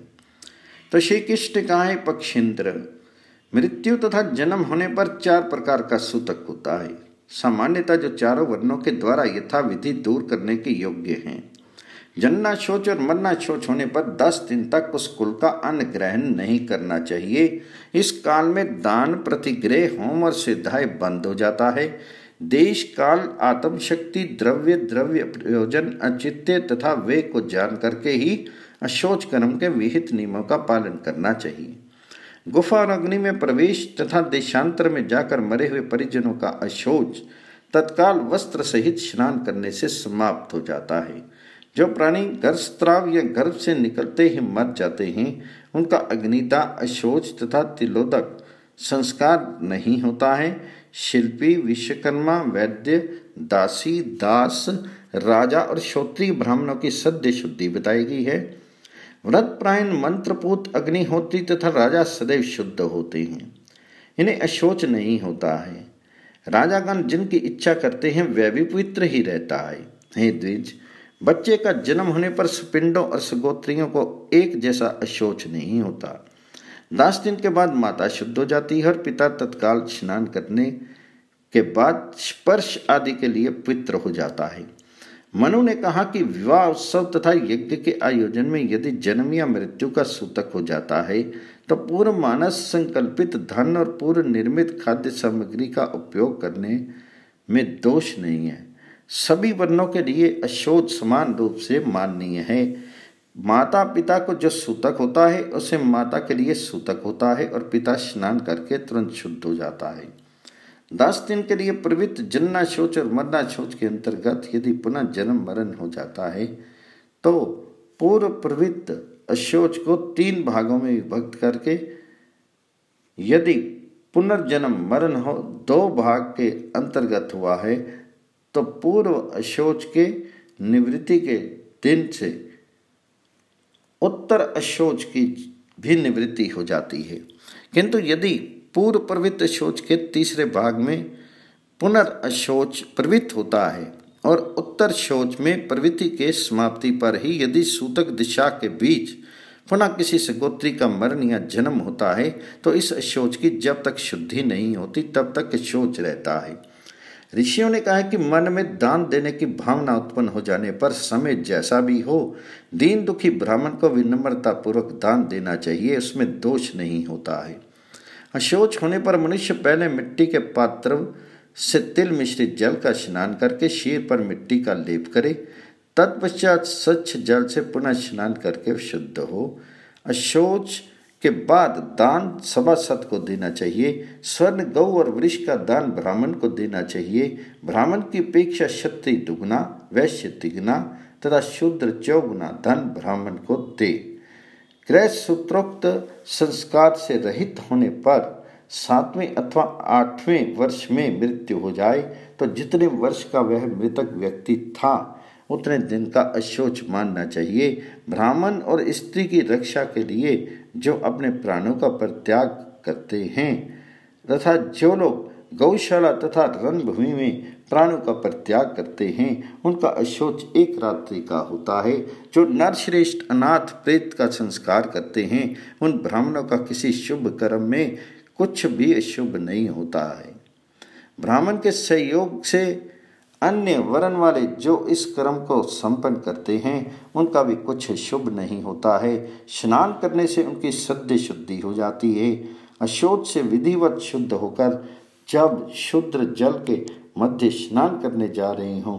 तो श्री कृष्ण ने कहा, हे पक्षेंद्र, मृत्यु तथा जन्म होने पर 4 प्रकार का सूतक होता है, सामान्यतः जो चारों वर्णों के द्वारा यथाविधि दूर करने के योग्य हैं। जन्ना शोच और मरना शोच होने पर 10 दिन तक उस कुल का अन्न ग्रहण नहीं करना चाहिए। इस काल में दान, प्रतिग्रह, होम और सिद्धाएं बंद हो जाता है। देश, काल, आत्मशक्ति, द्रव्य प्रयोजन, औचित्य तथा वे को जान करके ही अशोच कर्म के विहित नियमों का पालन करना चाहिए। गुफा और अग्नि में प्रवेश तथा देशांतर में जाकर मरे हुए परिजनों का अशोच तत्काल वस्त्र सहित स्नान करने से समाप्त हो जाता है। जो प्राणी गर्भस्राव या गर्भ से निकलते ही मर जाते हैं, उनका अग्निदाह, अशोच तथा तिलोदक संस्कार नहीं होता है। शिल्पी, विश्वकर्मा, वैद्य, दासी, दास, राजा और क्षत्रिय ब्राह्मणों की सद्य शुद्धि बताई गई है। व्रतपरायण, मंत्रपूत, अग्निहोत्री तथा राजा सदैव शुद्ध होते हैं, इन्हें अशोच नहीं होता है। राजागण जिनकी इच्छा करते हैं वह भी पवित्र ही रहता है। हे द्विज, बच्चे का जन्म होने पर सुपिंडों और सगोत्रियों को एक जैसा अशोच नहीं होता। 10 दिन के बाद माता शुद्ध हो जाती है और पिता तत्काल स्नान करने के बाद स्पर्श आदि के लिए पवित्र हो जाता है। मनु ने कहा कि विवाह उत्सव तथा यज्ञ के आयोजन में यदि जन्म या मृत्यु का सूतक हो जाता है तो पूर्व मानस संकल्पित धन और पूर्व निर्मित खाद्य सामग्री का उपयोग करने में दोष नहीं है। सभी वर्णों के लिए अशोच समान रूप से माननीय है। माता पिता को जो सूतक होता है उसे माता के लिए सूतक होता है और पिता स्नान करके तुरंत शुद्ध हो जाता है। 10 दिन के लिए प्रवृत्त जन्ना शोच और मरना शोच के अंतर्गत यदि पुनः जन्म मरण हो जाता है तो पूर्व प्रवृत्त अशोच को 3 भागों में विभक्त करके यदि पुनर्जन्म मरण हो 2 भाग के अंतर्गत हुआ है तो पूर्व अशोच के निवृत्ति के दिन से उत्तर अशोच की भी निवृत्ति हो जाती है। किंतु यदि पूर्व प्रवृत्त शोच के 3रे भाग में पुनर्अशोच प्रवृत्त होता है और उत्तर शोच में प्रवृत्ति के समाप्ति पर ही यदि सूतक दिशा के बीच पुनः किसी सगोत्री का मरण या जन्म होता है तो इस अशोच की जब तक शुद्धि नहीं होती तब तक शोच रहता है। ऋषियों ने कहा कि मन में दान देने की भावना उत्पन्न हो जाने पर समय जैसा भी हो दीन दुखी ब्राह्मण को विनम्रता पूर्वक दान देना चाहिए, उसमें दोष नहीं होता है। अशोच होने पर मनुष्य पहले मिट्टी के पात्र से तिल मिश्रित जल का स्नान करके शीर पर मिट्टी का लेप करे, तत्पश्चात स्वच्छ जल से पुनः स्नान करके शुद्ध हो। अशोच के बाद दान सभासद को देना चाहिए। स्वर्ण, गौ और वृक्ष का दान ब्राह्मण को देना चाहिए। ब्राह्मण की अपेक्षा क्षत्रिय दुगुना, वैश्य तिगुना तथा शूद्र 4 गुना धन ब्राह्मण को दे। गृह सूत्रोक्त संस्कार से रहित होने पर 7वें अथवा 8वें वर्ष में मृत्यु हो जाए तो जितने वर्ष का वह मृतक व्यक्ति था उतने दिन का अशोच मानना चाहिए। ब्राह्मण और स्त्री की रक्षा के लिए जो अपने प्राणों का परित्याग करते हैं तथा जो लोग गौशाला तथा रणभूमि में प्राणों का परित्याग करते हैं उनका अशोच 1 रात्रि का होता है। जो नरश्रेष्ठ अनाथ प्रेत का संस्कार करते हैं उन ब्राह्मणों का किसी शुभ कर्म में कुछ भी अशुभ नहीं होता है। ब्राह्मण के सहयोग से अन्य वर्ण वाले जो इस कर्म को संपन्न करते हैं उनका भी कुछ शुभ नहीं होता है। स्नान करने से उनकी सद्य शुद्धि हो जाती है। अशोच से विधिवत शुद्ध होकर जब शुद्ध जल के मध्य स्नान करने जा रहे हों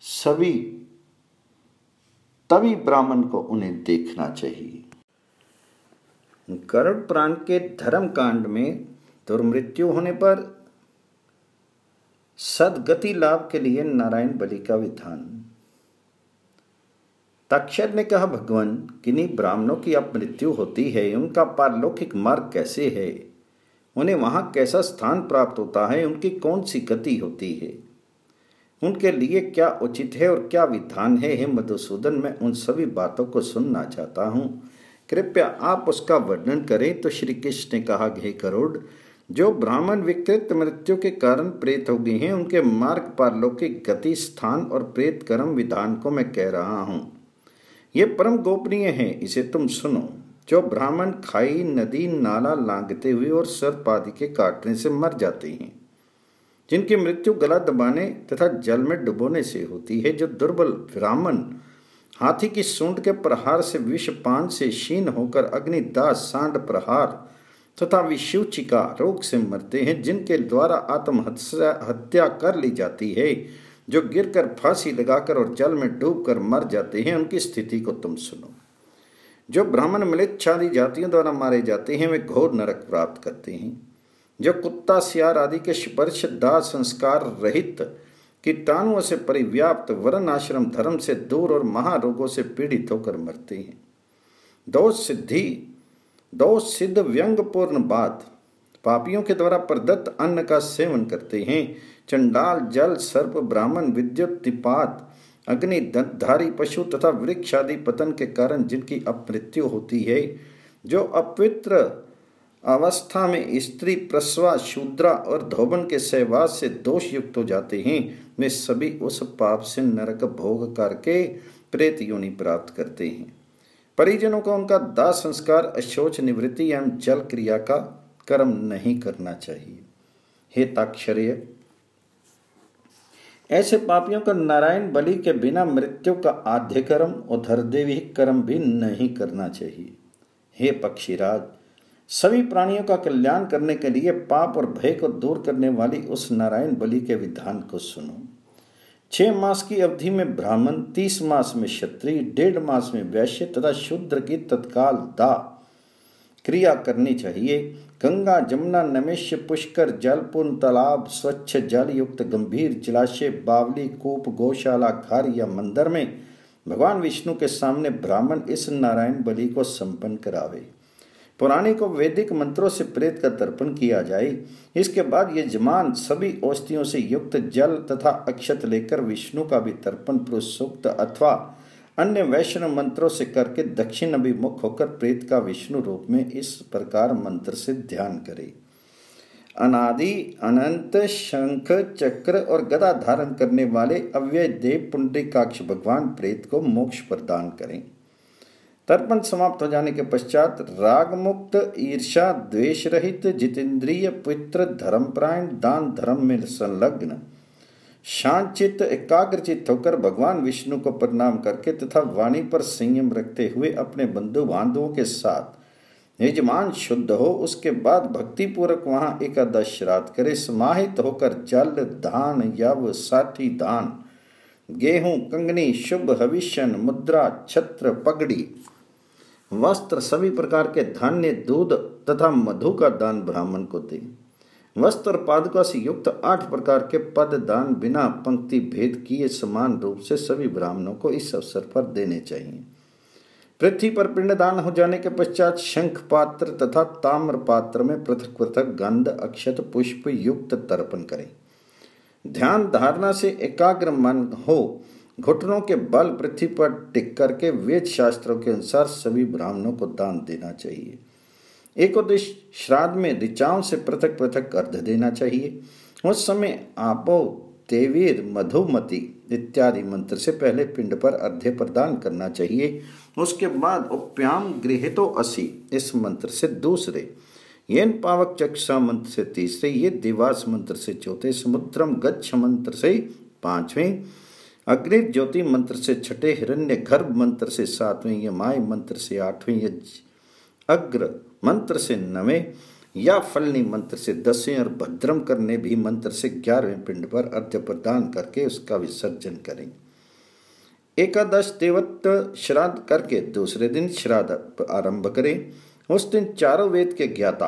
तभी ब्राह्मण को उन्हें देखना चाहिए। गरुड़ पुराण के धर्म कांड में दुर्मृत्यु होने पर सदगति लाभ के लिए नारायण बलि का विधान। तक्षर ने कहा, भगवान, किन्हीं ब्राह्मणों की अब मृत्यु होती है, उनका पारलौकिक मार्ग कैसे है, उन्हें वहां कैसा स्थान प्राप्त होता है, उनकी कौन सी गति होती है। उनके लिए क्या उचित है और क्या विधान है। हे मधुसूदन, मैं उन सभी बातों को सुनना चाहता हूँ, कृपया आप उसका वर्णन करें। तो श्री कृष्ण ने कहा, हे गरुड़, जो ब्राह्मण विकृत मृत्यु के कारण प्रेत हो गए हैं, उनके मार्ग पारलौकिक गति, स्थान और प्रेत कर्म विधान को मैं कह रहा हूँ। ये परम गोपनीय है, इसे तुम सुनो। जो ब्राह्मण खाई, नदी, नाला लांघते हुए और सर्प आदि के काटने से मर जाते हैं, जिनकी मृत्यु गला दबाने तथा जल में डुबोने से होती है, जो दुर्बल ब्राह्मण हाथी की सूंड के प्रहार से, विषपान से क्षीण होकर अग्निदाह, सांड प्रहार तथा विषूचिका रोग से मरते हैं, जिनके द्वारा आत्महत्या कर ली जाती है, जो गिरकर, फांसी लगाकर और जल में डूबकर मर जाते हैं, उनकी स्थिति को तुम सुनो। जो ब्राह्मण म्लेच्छादि जातियों द्वारा मारे जाते हैं, वे घोर नरक प्राप्त करते हैं। जो कुत्ता, सियार आदि के स्पर्श, दाह, संस्कार रहित, कीटाणुओं से परिव्याप्त, वर्ण आश्रम धर्म से दूर और महारोगों से पीड़ित होकर मरते हैं। दोष सिद्ध व्यंगपूर्ण बात, पापियों के द्वारा प्रदत्त अन्न का सेवन करते हैं। चंडाल, जल, सर्प, ब्राह्मण, विद्युत, तिपात, अग्नि, दंतधारी पशु तथा वृक्ष आदि पतन के कारण जिनकी अपमृत्यु होती है। जो अपवित्र अवस्था में स्त्री, प्रसवा, शूद्रा और धोबन के सहवास से दोष युक्त हो जाते हैं, वे सभी उस पाप से नरक भोग करके प्रेत योनि प्राप्त करते हैं। परिजनों को उनका दाह संस्कार, अशौच निवृत्ति एवं जल क्रिया का कर्म नहीं करना चाहिए। हे ताक्षर्य, ऐसे पापियों का नारायण बलि के बिना मृत्यु का आद्य कर्म और धर्देवी कर्म भी नहीं करना चाहिए। हे पक्षीराज, सभी प्राणियों का कल्याण करने के लिए पाप और भय को दूर करने वाली उस नारायण बलि के विधान को सुनो। 6 मास की अवधि में ब्राह्मण, 30 मास में क्षत्रिय, 1.5 मास में वैश्य तथा शूद्र की तत्काल दाह क्रिया करनी चाहिए। गंगा, जमुना, नमेश, पुष्कर, जलपूर्ण तालाब, स्वच्छ जल युक्त गंभीर जलाशय, बावली, कूप, गौशाला, घर या मंदिर में भगवान विष्णु के सामने ब्राह्मण इस नारायण बलि को संपन्न करावे। पुराने को वैदिक मंत्रों से प्रेत का तर्पण किया जाए। इसके बाद यजमान सभी औषधियों से युक्त जल तथा अक्षत लेकर विष्णु का भी तर्पण पुरुष सूक्त अथवा अन्य वैष्णव मंत्रों से करके दक्षिण अभिमुख होकर प्रेत का विष्णु रूप में इस प्रकार मंत्र से ध्यान करे। अनादि अनंत शंख, चक्र और गदा धारण करने वाले अव्यय देव पुंडरीकाक्ष भगवान प्रेत को मोक्ष प्रदान करें। तर्पण समाप्त हो जाने के पश्चात राग मुक्त, ईर्षा द्वेष रहित, जितेंद्रिय, पवित्र, धर्मपरायण, दान धर्म में संलग्न, शांतचित्त, एकाग्रचित्त होकर भगवान विष्णु को प्रणाम करके तथा वाणी पर संयम रखते हुए अपने बंधु बांधवों के साथ यजमान शुद्ध हो, उसके बाद भक्ति पूर्वक वहां एकादश श्राद्ध करे। समाहित होकर जल, धान, यव, साठी दान, गेहूं, कंगनी, शुभ हविष्यन, मुद्रा, छत्र, पगड़ी, वस्त्र, सभी प्रकार के धान्य, दूध तथा मधु का दान ब्राह्मण को दे। वस्त्र पादुका से युक्त 8 प्रकार के पद दान बिना पंक्ति भेद किए समान रूप से सभी ब्राह्मणों को इस अवसर पर देने चाहिए। पृथ्वी पर पिंडदान हो जाने के पश्चात शंख पात्र तथा ताम्र पात्र में पृथक पृथक गंध, अक्षत, पुष्प युक्त तर्पण करें। ध्यान धारणा से एकाग्र मन हो, घुटनों के बल पृथ्वी पर टिक करके वेद शास्त्रों के अनुसार सभी ब्राह्मणों को दान देना चाहिए। एकोदश श्राद्ध में ऋचाओं से पृथक पृथक अर्घ देना चाहिए। उस समय आपो, देवीर, मधुमती इत्यादि मंत्र से पहले पिंड पर अर्घ्य प्रदान करना चाहिए। उसके बाद उप्याम गृहीतो असि इस मंत्र से दूसरे, येन पावक चक्षुषा मंत्र से तीसरे, ये दिवास मंत्र से चौथे, समुद्रम गच्छ मंत्र से 5वें, अग्नि ज्योति मंत्र से 6ठे, हिरण्य गर्भ मंत्र से 7वें, यमाय मंत्र से 8वें, अग्र मंत्र से 9वें या फलनी मंत्र से 10वें और भद्रम करने भी मंत्र से 11वें पिंड पर अर्घ्य प्रदान करके उसका विसर्जन करें। एकादश देवत्व श्राद्ध करके दूसरे दिन श्राद्ध आरंभ करें। उस दिन चारों वेद के ज्ञाता,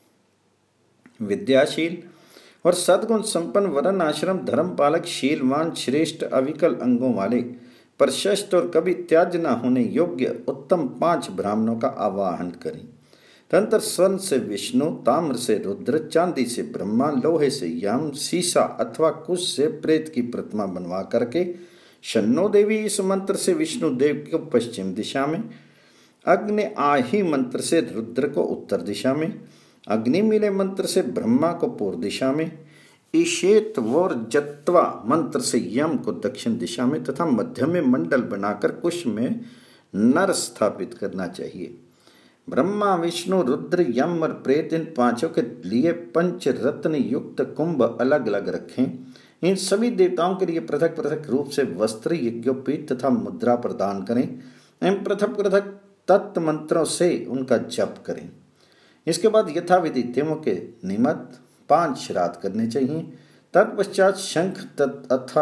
विद्याशील और सद्गुण संपन्न, वर्ण आश्रम धर्म पालक, शीलवान, श्रेष्ठ, अविकल अंगों वाले, प्रशस्त और कभी त्याज न होने योग्य उत्तम 5 ब्राह्मणों का आवाहन करें। तदंतर स्वर्ण से विष्णु, ताम्र से रुद्र, चांदी से ब्रह्मा, लोहे से यम, सीसा अथवा कुश से प्रेत की प्रतिमा बनवा करके शन्नो देवी इस मंत्र से विष्णु देव को पश्चिम दिशा में, अग्नि आही मंत्र से रुद्र को उत्तर दिशा में, अग्नि मिले मंत्र से ब्रह्मा को पूर्व दिशा में, ईशेत वोर्जत्वा मंत्र से यम को दक्षिण दिशा में तथा मध्य में मंडल बनाकर कुश में नर स्थापित करना चाहिए। ब्रह्मा, विष्णु, रुद्र, यम और प्रेत इन पांचों के लिए पंच रत्न युक्त कुंभ अलग अलग रखें। इन सभी देवताओं के लिए पृथक पृथक रूप से वस्त्र, यज्ञोपीत तथा मुद्रा प्रदान करें एवं पृथक पृथक तत्व मंत्रों से उनका जप करें। इसके बाद यथाविधि देवों के निमित्त 5 श्राद्ध करने चाहिए। तत्पश्चात शंख तथा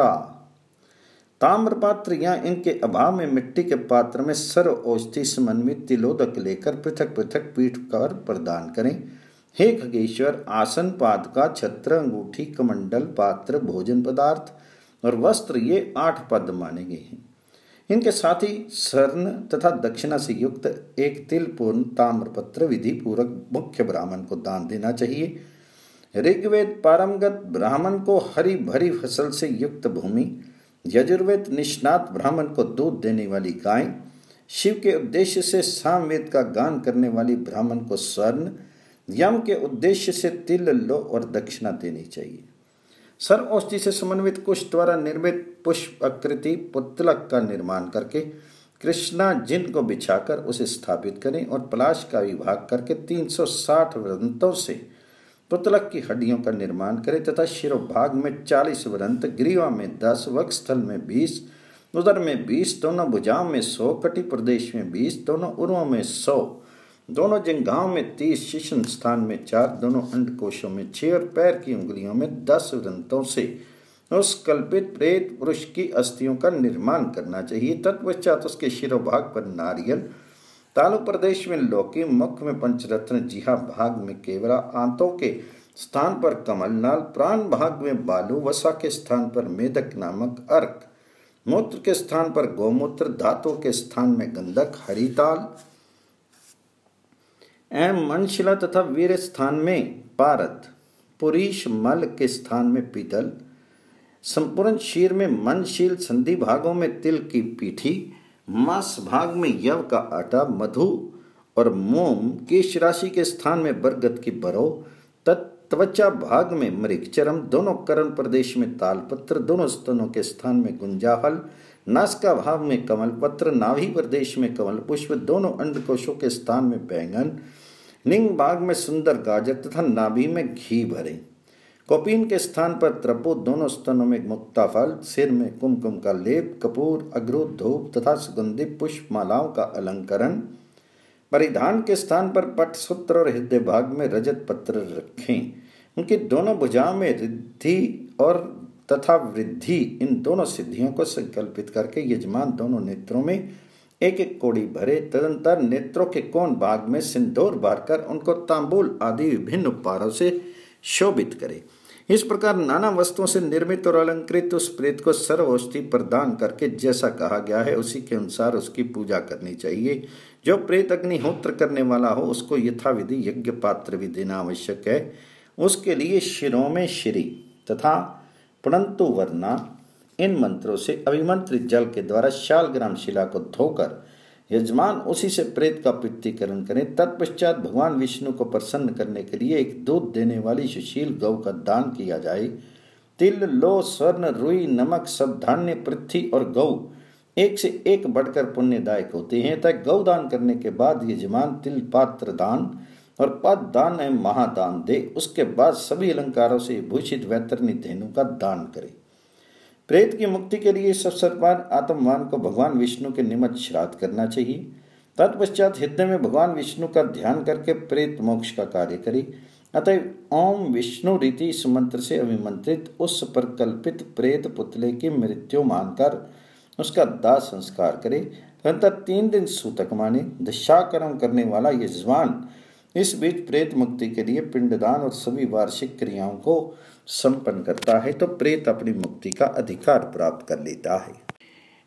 ताम्र पात्र या इनके अभाव में मिट्टी के पात्र में सर्व औषधि समन्वित तिलोदक लेकर पृथक पृथक पीठ कर प्रदान करें। हे खगेश्वर, आसन, पादका, छत्र, अंगूठी, कमंडल, पात्र, भोजन पदार्थ और वस्त्र ये 8 पद माने गए हैं। इनके साथ ही स्वर्ण तथा दक्षिणा से युक्त एक तिल पूर्ण ताम्रपत्र विधि पूर्वक मुख्य ब्राह्मण को दान देना चाहिए। ऋग्वेद पारंगत ब्राह्मण को हरी भरी फसल से युक्त भूमि, यजुर्वेद निष्णात ब्राह्मण को दूध देने वाली गाय, शिव के उद्देश्य से सामवेद का गान करने वाली ब्राह्मण को स्वर्ण, यम के उद्देश्य से तिल, लो और दक्षिणा देनी चाहिए। सर्व औषधि से समन्वित कुश द्वारा निर्मित पुष्प आकृति पुतलक का निर्माण करके कृष्णा जिन को बिछाकर उसे स्थापित करें और पलाश का विभाग करके 360 वृंतों से पुतलक की हड्डियों का निर्माण करें तथा शिरोभाग में 40 वृंत, ग्रीवा में 10, वक्षस्थल में 20, उदर में 20, दोनों भुजाओं में 100, कटी प्रदेश में 20, दोनों उरों में 100, दोनों जंघाओं में 30, शिशन स्थान में 4, दोनों अंडकोशों में 6 और पैर की उंगलियों में 10 वृंतों से उस कल्पित प्रेत पुरुष की अस्थियों का निर्माण करना चाहिए। तत्पश्चात उसके शिरोभाग पर नारियल, तालु प्रदेश में लौकी, मुख में पंचरत्न, जिहा भाग में केवड़ा, आंतों के स्थान पर कमलनाल, प्राण भाग में बालू, वसा के स्थान पर मेदक नामक अर्क, मूत्र के स्थान पर गोमूत्र, धातु के स्थान में गंधक, हरिताल एवं मनशिला तथा वीर स्थान में पारद, पुरीश मल के स्थान में पीतल, संपूर्ण शीर में मनशील, संधि भागों में तिल की पीठी, मांस भाग में यव का आटा, मधु और मोम, केश राशि के स्थान में बरगद की बरो, त्वचा भाग में मृगचरम, दोनों कर्ण प्रदेश में तालपत्र, दोनों स्तनों के स्थान में गुंजाफल, नासिका भाग में कमल पत्र, नाभि प्रदेश में कमल पुष्प, दोनों अंडकोशों के स्थान में बैंगन, लिंग भाग में सुंदर गाजर तथा नाभि में घी भरे, कौपीन के स्थान पर त्रपो, दोनों स्तनों में मुक्ता फल, सिर में कुमकुम का लेप, कपूर, अगरूद, धूप तथा सुगंधित पुष्प मालाओं का अलंकरण, परिधान के स्थान पर पटसूत्र और हृदय भाग में रजत पत्र रखें। उनकी दोनों भुजाओं में रिद्धि और तथा वृद्धि, इन दोनों सिद्धियों को संकल्पित करके यजमान दोनों नेत्रों में एक एक कोड़ी भरे। तदंतर नेत्रों के कोण भाग में सिंदूर भरकर उनको तांबूल आदि विभिन्न उपहारों से शोभित करे। इस प्रकार नाना वस्तुओं से निर्मित और अलंकृत उस प्रेत को सर्वौषधि प्रदान करके जैसा कहा गया है उसी के अनुसार उसकी पूजा करनी चाहिए। जो प्रेत अग्निहोत्र करने वाला हो उसको यथाविधि यज्ञ पात्र भी देना आवश्यक है। उसके लिए शिरों में श्री तथा प्रणंतु वर्णा इन मंत्रों से अभिमंत्रित जल के द्वारा शालग्राम शिला को धोकर यजमान उसी से प्रेत का पित्तीकरण करें। तत्पश्चात भगवान विष्णु को प्रसन्न करने के लिए एक दूध देने वाली सुशील गौ का दान किया जाए। तिल, लो, स्वर्ण, रुई, नमक, सब धान्य, पृथ्वी और गौ एक से एक बढ़कर पुण्यदायक होते हैं। तथा गौदान करने के बाद यजमान तिल पात्र दान और पद दान एवं महादान दे। उसके बाद सभी अलंकारों से भूषित वैतरणी धेनु का दान करे। प्रेत की मुक्ति के लिए इस अवसर पर आत्मवान को भगवान विष्णु के निमित्त श्राद्ध करना चाहिए। तत्पश्चात हृदय में भगवान विष्णु का ध्यान करके प्रेत मोक्ष का कार्य करे। अतएव ओम विष्णु रीति इस मंत्र से अभिमंत्रित उस पर कल्पित प्रेत पुतले की मृत्यु मानकर उसका दाह संस्कार करे। तदनंतर 3 दिन सूतक माने दशाकर्म करने वाला यजमान इस बीच प्रेत मुक्ति के लिए पिंडदान और सभी वार्षिक क्रियाओं को संपन्न करता है तो प्रेत अपनी मुक्ति का अधिकार प्राप्त कर लेता है।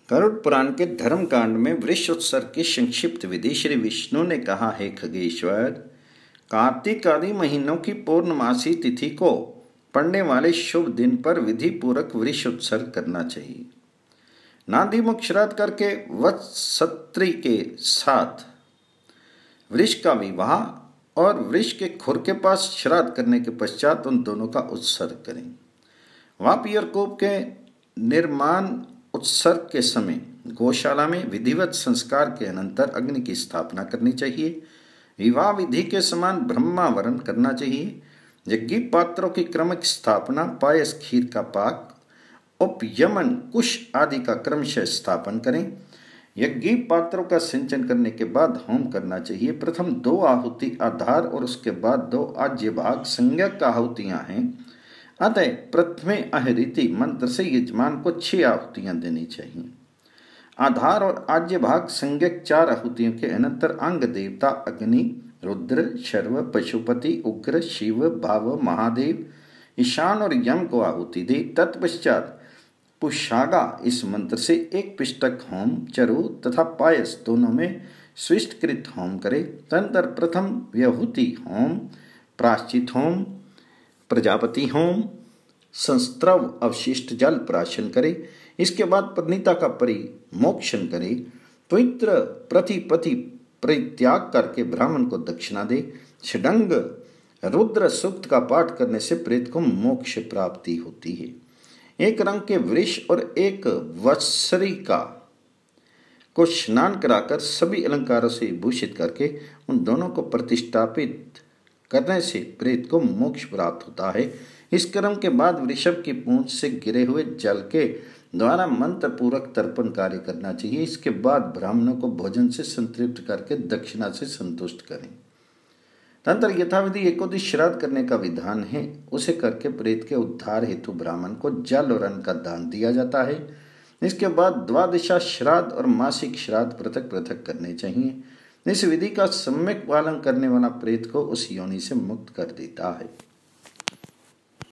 गरुड़ पुराण के धर्म कांड में वृष उत्सर्ग की संक्षिप्त विधि श्री विष्णु ने कहा है, खगेश्वर, कार्तिक आदि महीनों की पूर्णमासी तिथि को पड़ने वाले शुभ दिन पर विधि पूर्वक वृष उत्सर्ग करना चाहिए। नांदीमुख श्राद्ध करके वत्सत्री के साथ वृष का विवाह और वृष के खुर के पास श्राद्ध करने के पश्चात उन दोनों का उत्सर्ग करें। वापी और कूप के निर्माण उत्सर्ग के समय गौशाला में विधिवत संस्कार के अनंतर अग्नि की स्थापना करनी चाहिए। विवाह विधि के समान ब्रह्मावरण करना चाहिए। यज्ञ पात्रों की क्रमिक स्थापना, पायस खीर का पाक, उपयमन, कुश आदि का क्रमशः स्थापन करें। यज्ञ पात्रों का सिंचन करने के बाद होम करना चाहिए। प्रथम 2 आहुति आधार और उसके बाद 2 आज्य भाग संज्ञक आहुतियां हैं। अतः प्रथमे अहरिति मंत्र से यजमान को 6 आहुतियां देनी चाहिए। आधार और आज्य भाग संज्ञक 4 आहुतियों के अनंतर अंग देवता अग्नि, रुद्र, शर्व, पशुपति, उग्र, शिव, भाव, महादेव, ईशान और यम को आहुति दे। तत्पश्चात पुष्यागा इस मंत्र से 1 पिष्टक होम, चरु तथा पायस दोनों में स्विष्टकृत होम करे। तदंतर प्रथम व्यहुति होम, प्राश्चित होम, प्रजापति होम, संस्त्रव अवशिष्ट जल प्राशन करे। इसके बाद पत्नीता का परिमोक्षण करे। पवित्र प्रतिपति परित्याग करके ब्राह्मण को दक्षिणा दे। षडंग रुद्र सूक्त का पाठ करने से प्रेत को मोक्ष प्राप्ति होती है। एक रंग के वृष और एक वत्सरिका को स्नान कराकर सभी अलंकारों से भूषित करके उन दोनों को प्रतिष्ठापित करने से प्रेत को मोक्ष प्राप्त होता है। इस क्रम के बाद वृषभ की पूंछ से गिरे हुए जल के द्वारा मंत्र पूर्वक तर्पण कार्य करना चाहिए। इसके बाद ब्राह्मणों को भोजन से संतृप्त करके दक्षिणा से संतुष्ट करें। तंत्र यथाविधि एकोदश श्राद्ध करने का विधान है। उसे करके प्रेत के उद्धार हेतु ब्राह्मण को जल और अन्न का दान दिया जाता है। इसके बाद द्वादशा श्राद्ध और मासिक श्राद्ध पृथक पृथक करने चाहिए। इस विधि का सम्यक पालन करने वाला प्रेत को उस योनि से मुक्त कर देता है।